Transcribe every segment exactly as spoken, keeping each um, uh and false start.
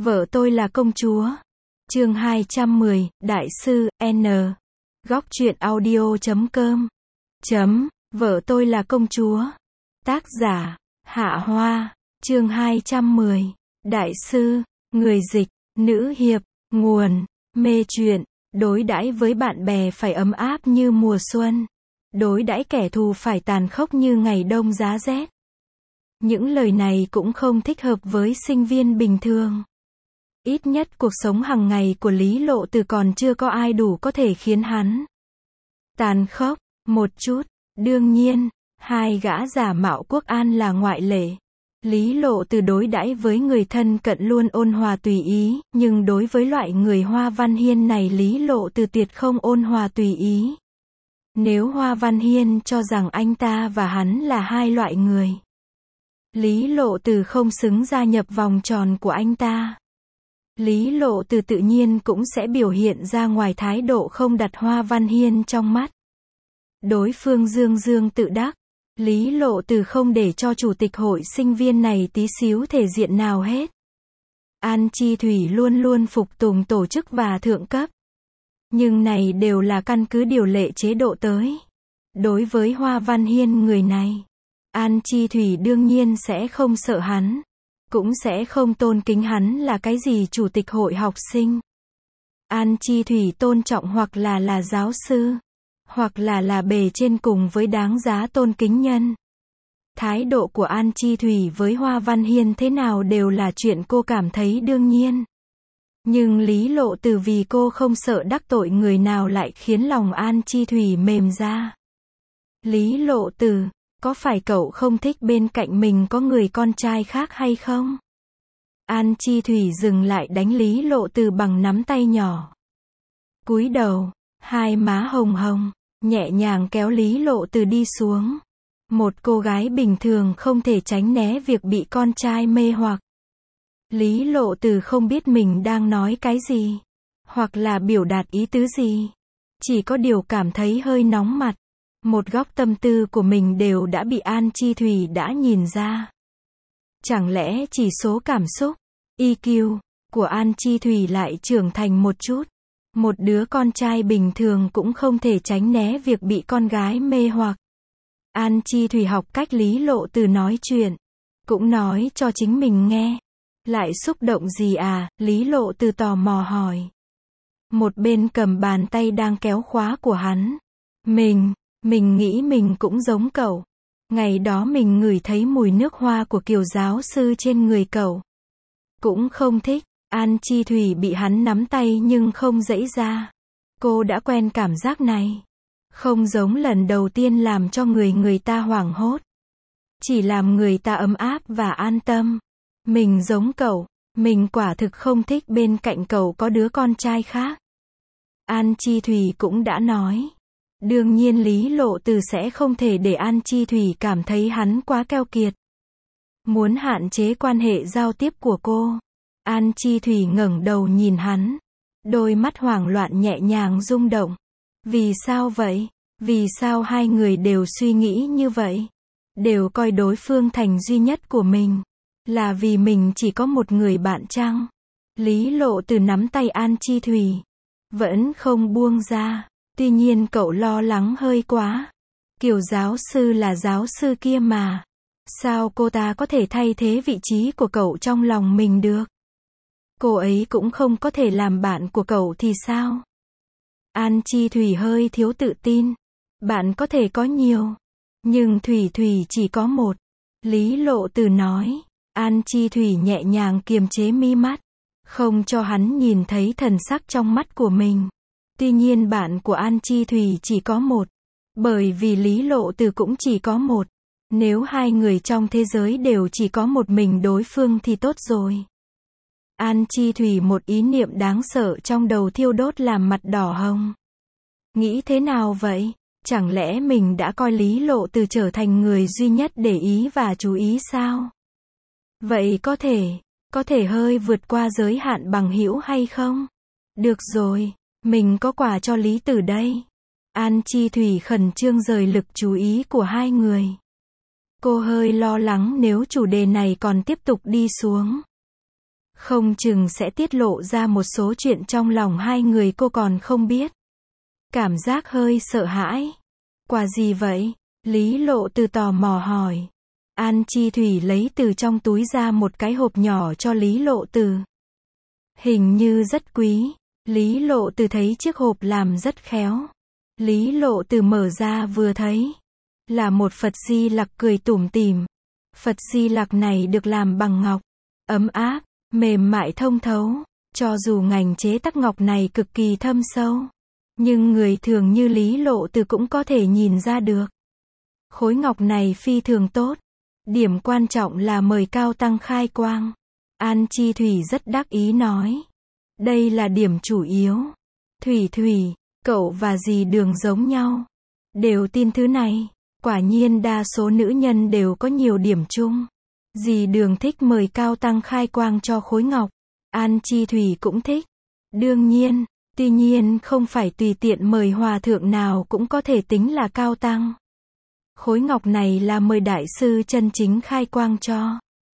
Vợ tôi là công chúa. Chương hai trăm mười, Đại sư, N. Góc truyện audio chấm com. Chấm, vợ tôi là công chúa. Tác giả, Hạ Hoa. Chương hai trăm mười, Đại sư, người dịch, nữ hiệp, nguồn, mê truyện. Đối đãi với bạn bè phải ấm áp như mùa xuân. Đối đãi kẻ thù phải tàn khốc như ngày đông giá rét. Những lời này cũng không thích hợp với sinh viên bình thường. Ít nhất cuộc sống hàng ngày của Lý Lộ Từ còn chưa có ai đủ có thể khiến hắn tàn khốc một chút. Đương nhiên, hai gã giả mạo quốc an là ngoại lệ. Lý Lộ Từ đối đãi với người thân cận luôn ôn hòa tùy ý, nhưng đối với loại người Hoa Văn Hiên này Lý Lộ Từ tuyệt không ôn hòa tùy ý. Nếu Hoa Văn Hiên cho rằng anh ta và hắn là hai loại người, Lý Lộ Từ không xứng gia nhập vòng tròn của anh ta. Lý Lộ Từ tự nhiên cũng sẽ biểu hiện ra ngoài thái độ không đặt Hoa Văn Hiên trong mắt. Đối phương dương dương tự đắc. Lý Lộ Từ không để cho chủ tịch hội sinh viên này tí xíu thể diện nào hết. An Chi Thủy luôn luôn phục tùng tổ chức và thượng cấp. Nhưng này đều là căn cứ điều lệ chế độ tới. Đối với Hoa Văn Hiên người này, An Chi Thủy đương nhiên sẽ không sợ hắn. Cũng sẽ không tôn kính hắn là cái gì chủ tịch hội học sinh. An Chi Thủy tôn trọng hoặc là là giáo sư, hoặc là là bề trên cùng với đáng giá tôn kính nhân. Thái độ của An Chi Thủy với Hoa Văn Hiên thế nào đều là chuyện cô cảm thấy đương nhiên. Nhưng Lý Lộ Từ vì cô không sợ đắc tội người nào lại khiến lòng An Chi Thủy mềm ra. Lý Lộ Từ, có phải cậu không thích bên cạnh mình có người con trai khác hay không? An Chi Thủy dừng lại đánh Lý Lộ Từ bằng nắm tay nhỏ. Cúi đầu, hai má hồng hồng, nhẹ nhàng kéo Lý Lộ Từ đi xuống. Một cô gái bình thường không thể tránh né việc bị con trai mê hoặc. Lý Lộ Từ không biết mình đang nói cái gì, hoặc là biểu đạt ý tứ gì. Chỉ có điều cảm thấy hơi nóng mặt. Một góc tâm tư của mình đều đã bị An Chi Thủy đã nhìn ra. Chẳng lẽ chỉ số cảm xúc, E Q, của An Chi Thủy lại trưởng thành một chút? Một đứa con trai bình thường cũng không thể tránh né việc bị con gái mê hoặc. An Chi Thủy học cách Lý Lộ Từ nói chuyện, cũng nói cho chính mình nghe. Lại xúc động gì à? Lý Lộ Từ tò mò hỏi. Một bên cầm bàn tay đang kéo khóa của hắn. Mình, mình nghĩ mình cũng giống cậu. Ngày đó mình ngửi thấy mùi nước hoa của Kiều giáo sư trên người cậu. Cũng không thích. An Chi Thủy bị hắn nắm tay nhưng không giãy ra. Cô đã quen cảm giác này. Không giống lần đầu tiên làm cho người người ta hoảng hốt. Chỉ làm người ta ấm áp và an tâm. Mình giống cậu. Mình quả thực không thích bên cạnh cậu có đứa con trai khác. An Chi Thủy cũng đã nói. Đương nhiên Lý Lộ Từ sẽ không thể để An Chi Thủy cảm thấy hắn quá keo kiệt. Muốn hạn chế quan hệ giao tiếp của cô. An Chi Thủy ngẩng đầu nhìn hắn. Đôi mắt hoảng loạn nhẹ nhàng rung động. Vì sao vậy? Vì sao hai người đều suy nghĩ như vậy? Đều coi đối phương thành duy nhất của mình. Là vì mình chỉ có một người bạn chăng? Lý Lộ Từ nắm tay An Chi Thủy. Vẫn không buông ra. Tuy nhiên cậu lo lắng hơi quá. Kiều giáo sư là giáo sư kia mà. Sao cô ta có thể thay thế vị trí của cậu trong lòng mình được? Cô ấy cũng không có thể làm bạn của cậu thì sao? An Chi Thủy hơi thiếu tự tin. Bạn có thể có nhiều. Nhưng Thủy Thủy chỉ có một. Lý Lộ Từ nói. An Chi Thủy nhẹ nhàng kiềm chế mi mắt. Không cho hắn nhìn thấy thần sắc trong mắt của mình. Tuy nhiên bạn của An Chi Thủy chỉ có một. Bởi vì Lý Lộ Từ cũng chỉ có một. Nếu hai người trong thế giới đều chỉ có một mình đối phương thì tốt rồi. An Chi Thủy một ý niệm đáng sợ trong đầu thiêu đốt làm mặt đỏ hồng. Nghĩ thế nào vậy? Chẳng lẽ mình đã coi Lý Lộ Từ trở thành người duy nhất để ý và chú ý sao? Vậy có thể, có thể hơi vượt qua giới hạn bằng hữu hay không? Được rồi. Mình có quà cho Lý Tử đây. An Chi Thủy khẩn trương rời lực chú ý của hai người. Cô hơi lo lắng nếu chủ đề này còn tiếp tục đi xuống. Không chừng sẽ tiết lộ ra một số chuyện trong lòng hai người cô còn không biết. Cảm giác hơi sợ hãi. Quà gì vậy? Lý Lộ Từ tò mò hỏi. An Chi Thủy lấy từ trong túi ra một cái hộp nhỏ cho Lý Lộ Từ. Hình như rất quý. Lý Lộ Từ thấy chiếc hộp làm rất khéo. Lý Lộ Từ mở ra vừa thấy. Là một Phật Di Lặc cười tủm tỉm. Phật Di Lặc này được làm bằng ngọc. Ấm áp, mềm mại thông thấu. Cho dù ngành chế tác ngọc này cực kỳ thâm sâu. Nhưng người thường như Lý Lộ Từ cũng có thể nhìn ra được. Khối ngọc này phi thường tốt. Điểm quan trọng là mời cao tăng khai quang. An Chi Thủy rất đắc ý nói. Đây là điểm chủ yếu. Thủy Thủy, cậu và dì Đường giống nhau. Đều tin thứ này. Quả nhiên đa số nữ nhân đều có nhiều điểm chung. Dì Đường thích mời cao tăng khai quang cho khối ngọc. An Chi Thủy cũng thích. Đương nhiên, tuy nhiên không phải tùy tiện mời hòa thượng nào cũng có thể tính là cao tăng. Khối ngọc này là mời đại sư chân chính khai quang cho.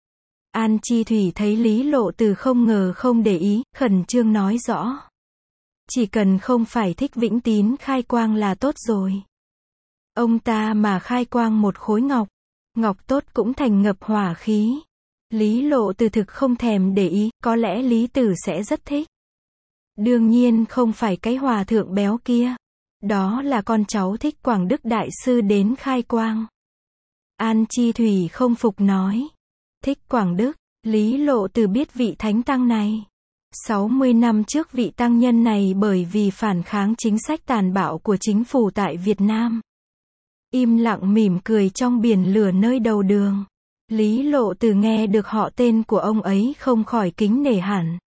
An Chi Thủy thấy Lý Lộ Từ không ngờ không để ý, khẩn trương nói rõ. Chỉ cần không phải Thích Vĩnh Tín khai quang là tốt rồi. Ông ta mà khai quang một khối ngọc, ngọc tốt cũng thành ngập hỏa khí. Lý Lộ Từ thực không thèm để ý, có lẽ Lý Tử sẽ rất thích. Đương nhiên không phải cái hòa thượng béo kia. Đó là con cháu Thích Quảng Đức Đại Sư đến khai quang. An Chi Thủy không phục nói. Thích Quảng Đức, Lý Lộ Từ biết vị thánh tăng này. sáu mươi năm trước vị tăng nhân này bởi vì phản kháng chính sách tàn bạo của chính phủ tại Việt Nam. Im lặng mỉm cười trong biển lửa nơi đầu đường. Lý Lộ Từ nghe được họ tên của ông ấy không khỏi kính nể hẳn.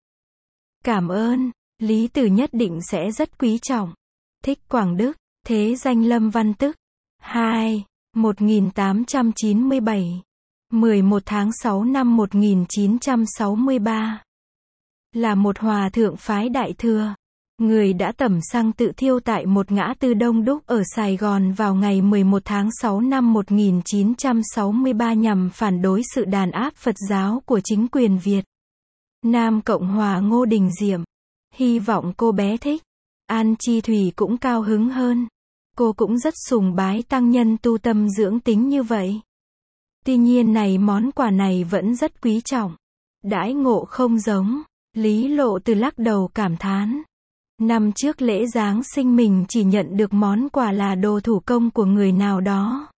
Cảm ơn, Lý Tử nhất định sẽ rất quý trọng. Thích Quảng Đức, thế danh Lâm Văn Tức. hai. một nghìn tám trăm chín mươi bảy. mười một tháng sáu năm một nghìn chín trăm sáu mươi ba. Là một hòa thượng phái Đại Thừa. Người đã tẩm xăng tự thiêu tại một ngã tư đông đúc ở Sài Gòn vào ngày mười một tháng sáu năm một nghìn chín trăm sáu mươi ba nhằm phản đối sự đàn áp Phật giáo của chính quyền Việt Nam Cộng hòa Ngô Đình Diệm. Hy vọng cô bé thích. An Chi Thủy cũng cao hứng hơn. Cô cũng rất sùng bái tăng nhân tu tâm dưỡng tính như vậy. Tuy nhiên này món quà này vẫn rất quý trọng. Đãi ngộ không giống. Lý Lộ Từ lắc đầu cảm thán. Năm trước lễ Giáng sinh mình chỉ nhận được món quà là đồ thủ công của người nào đó.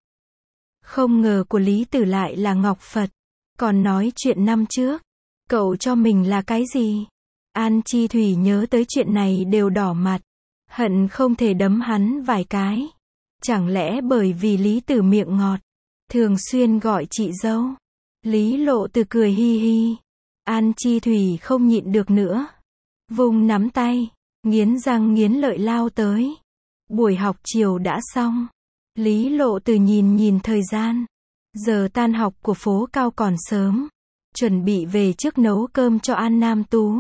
Không ngờ của Lý Tử lại là ngọc Phật. Còn nói chuyện năm trước, cậu cho mình là cái gì? An Chi Thủy nhớ tới chuyện này đều đỏ mặt. Hận không thể đấm hắn vài cái. Chẳng lẽ bởi vì Lý Tử miệng ngọt, thường xuyên gọi chị dâu. Lý Lộ Từ cười hi hi. An Chi Thủy không nhịn được nữa. Vùng nắm tay, nghiến răng nghiến lợi lao tới. Buổi học chiều đã xong. Lý Lộ Từ nhìn nhìn thời gian. Giờ tan học của phố Cao còn sớm. Chuẩn bị về trước nấu cơm cho An Nam Tú.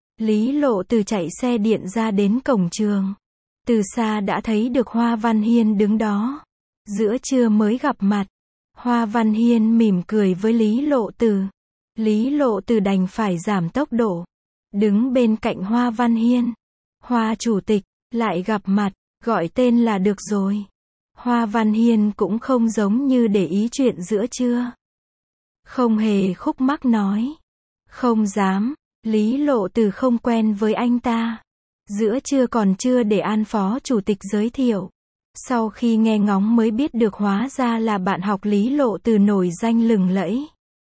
Lý Lộ Từ chạy xe điện ra đến cổng trường. Từ xa đã thấy được Hoa Văn Hiên đứng đó. Giữa trưa mới gặp mặt. Hoa Văn Hiên mỉm cười với Lý Lộ Từ. Lý Lộ Từ đành phải giảm tốc độ. Đứng bên cạnh Hoa Văn Hiên. Hoa chủ tịch, lại gặp mặt, gọi tên là được rồi. Hoa Văn Hiên cũng không giống như để ý chuyện giữa trưa. Không hề khúc mắc nói. Không dám, Lý Lộ Từ không quen với anh ta. Giữa trưa còn chưa để An phó chủ tịch giới thiệu. Sau khi nghe ngóng mới biết được hóa ra là bạn học Lý Lộ Từ nổi danh lừng lẫy.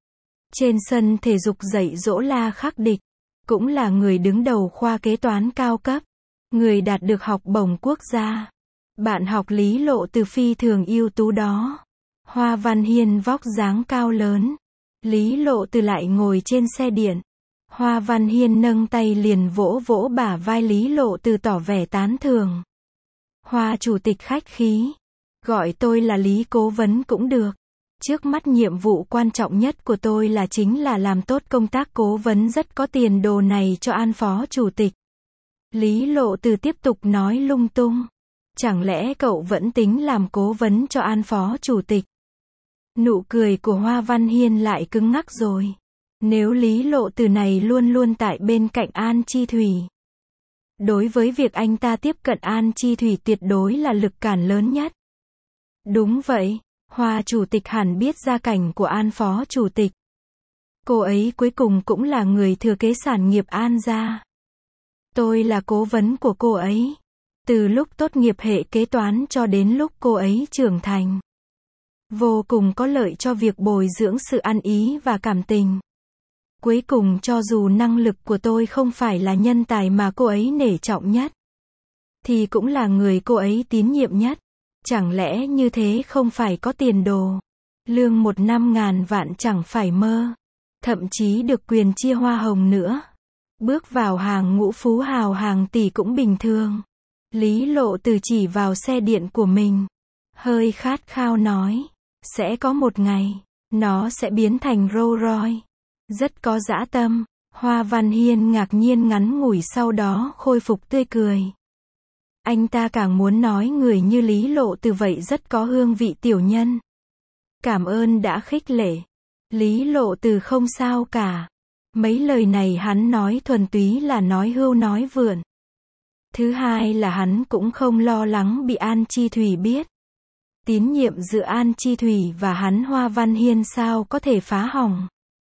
Trên sân thể dục dạy dỗ La Khắc Địch. Cũng là người đứng đầu khoa kế toán cao cấp. Người đạt được học bổng quốc gia. Bạn học Lý Lộ Từ phi thường ưu tú đó. Hoa Văn Hiên vóc dáng cao lớn. Lý Lộ Từ lại ngồi trên xe điện. Hoa Văn Hiên nâng tay liền vỗ vỗ bả vai Lý Lộ Từ tỏ vẻ tán thưởng. Hoa chủ tịch khách khí. Gọi tôi là Lý cố vấn cũng được. Trước mắt nhiệm vụ quan trọng nhất của tôi là chính là làm tốt công tác cố vấn rất có tiền đồ này cho An phó chủ tịch. Lý Lộ Từ tiếp tục nói lung tung. Chẳng lẽ cậu vẫn tính làm cố vấn cho An phó chủ tịch? Nụ cười của Hoa Văn Hiên lại cứng ngắc rồi. Nếu Lý Lộ Từ này luôn luôn tại bên cạnh An Chi Thủy. Đối với việc anh ta tiếp cận An Chi Thủy tuyệt đối là lực cản lớn nhất. Đúng vậy, Hoa chủ tịch hẳn biết gia cảnh của An phó chủ tịch. Cô ấy cuối cùng cũng là người thừa kế sản nghiệp An gia. Tôi là cố vấn của cô ấy. Từ lúc tốt nghiệp hệ kế toán cho đến lúc cô ấy trưởng thành. Vô cùng có lợi cho việc bồi dưỡng sự ăn ý và cảm tình. Cuối cùng cho dù năng lực của tôi không phải là nhân tài mà cô ấy nể trọng nhất, thì cũng là người cô ấy tín nhiệm nhất. Chẳng lẽ như thế không phải có tiền đồ? Lương một năm ngàn vạn chẳng phải mơ. Thậm chí được quyền chia hoa hồng nữa. Bước vào hàng ngũ phú hào hàng tỷ cũng bình thường. Lý Lộ Từ chỉ vào xe điện của mình. Hơi khát khao nói. Sẽ có một ngày, nó sẽ biến thành Rolls Royce. Rất có dã tâm. Hoa Văn Hiên ngạc nhiên ngắn ngủi sau đó khôi phục tươi cười. Anh ta càng muốn nói người như Lý Lộ Từ vậy rất có hương vị tiểu nhân. Cảm ơn đã khích lệ. Lý Lộ Từ không sao cả. Mấy lời này hắn nói thuần túy là nói hưu nói vượn. Thứ hai là hắn cũng không lo lắng bị An Chi Thủy biết. Tín nhiệm giữa An Chi Thủy và hắn Hoa Văn Hiên sao có thể phá hỏng.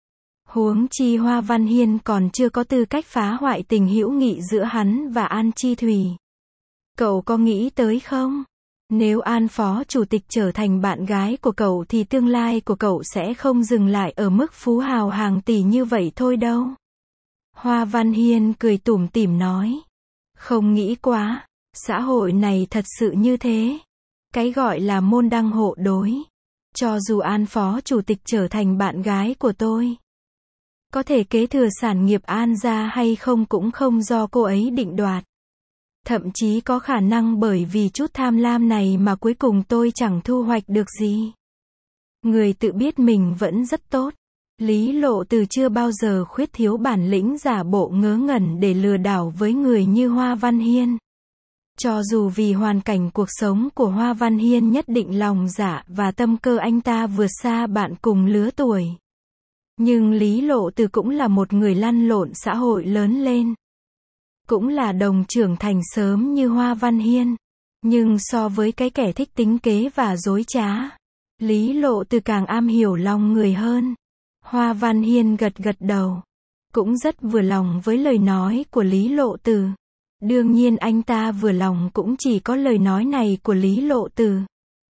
Huống chi Hoa Văn Hiên còn chưa có tư cách phá hoại tình hữu nghị giữa hắn và An Chi Thủy. Cậu có nghĩ tới không? Nếu An phó chủ tịch trở thành bạn gái của cậu thì tương lai của cậu sẽ không dừng lại ở mức phú hào hàng tỷ như vậy thôi đâu. Hoa Văn Hiên cười tủm tỉm nói. Không nghĩ quá, xã hội này thật sự như thế. Cái gọi là môn đăng hộ đối. Cho dù An phó chủ tịch trở thành bạn gái của tôi, có thể kế thừa sản nghiệp An gia hay không cũng không do cô ấy định đoạt. Thậm chí có khả năng bởi vì chút tham lam này mà cuối cùng tôi chẳng thu hoạch được gì. Người tự biết mình vẫn rất tốt. Lý Lộ Từ chưa bao giờ khuyết thiếu bản lĩnh giả bộ ngớ ngẩn để lừa đảo với người như Hoa Văn Hiên. Cho dù vì hoàn cảnh cuộc sống của Hoa Văn Hiên nhất định lòng dạ và tâm cơ anh ta vượt xa bạn cùng lứa tuổi. Nhưng Lý Lộ Từ cũng là một người lăn lộn xã hội lớn lên. Cũng là đồng trưởng thành sớm như Hoa Văn Hiên. Nhưng so với cái kẻ thích tính kế và dối trá, Lý Lộ Từ càng am hiểu lòng người hơn. Hoa Văn Hiên gật gật đầu. Cũng rất vừa lòng với lời nói của Lý Lộ Từ. Đương nhiên anh ta vừa lòng cũng chỉ có lời nói này của Lý Lộ Từ.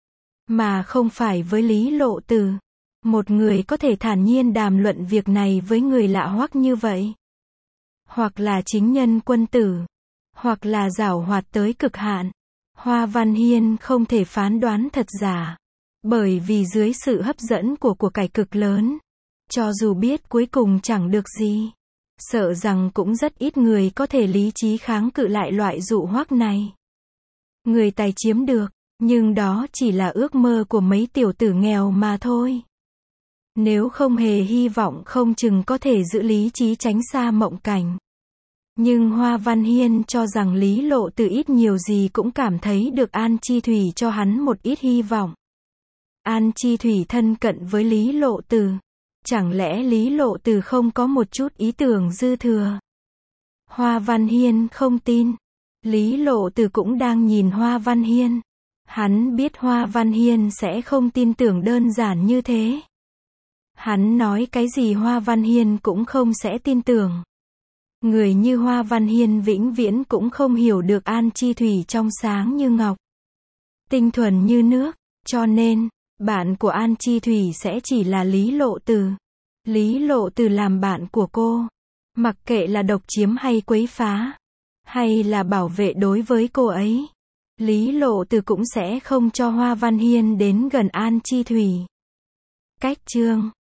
Mà không phải với Lý Lộ Từ. Một người có thể thản nhiên đàm luận việc này với người lạ hoắc như vậy. Hoặc là chính nhân quân tử. Hoặc là giảo hoạt tới cực hạn. Hoa Văn Hiên không thể phán đoán thật giả. Bởi vì dưới sự hấp dẫn của của cải cực lớn. Cho dù biết cuối cùng chẳng được gì. Sợ rằng cũng rất ít người có thể lý trí kháng cự lại loại dụ hoắc này. Người tài chiếm được, nhưng đó chỉ là ước mơ của mấy tiểu tử nghèo mà thôi. Nếu không hề hy vọng không chừng có thể giữ lý trí tránh xa mộng cảnh. Nhưng Hoa Văn Hiên cho rằng Lý Lộ Từ ít nhiều gì cũng cảm thấy được An Chi Thủy cho hắn một ít hy vọng. An Chi Thủy thân cận với Lý Lộ Từ. Chẳng lẽ Lý Lộ Từ không có một chút ý tưởng dư thừa? Hoa Văn Hiên không tin. Lý Lộ Từ cũng đang nhìn Hoa Văn Hiên. Hắn biết Hoa Văn Hiên sẽ không tin tưởng đơn giản như thế. Hắn nói cái gì Hoa Văn Hiên cũng không sẽ tin tưởng. Người như Hoa Văn Hiên vĩnh viễn cũng không hiểu được An Chi Thủy trong sáng như ngọc, tinh thuần như nước, cho nên, bạn của An Chi Thủy sẽ chỉ là Lý Lộ Từ. Lý Lộ Từ làm bạn của cô, mặc kệ là độc chiếm hay quấy phá, hay là bảo vệ đối với cô ấy, Lý Lộ Từ cũng sẽ không cho Hoa Văn Hiên đến gần An Chi Thủy. Cách chương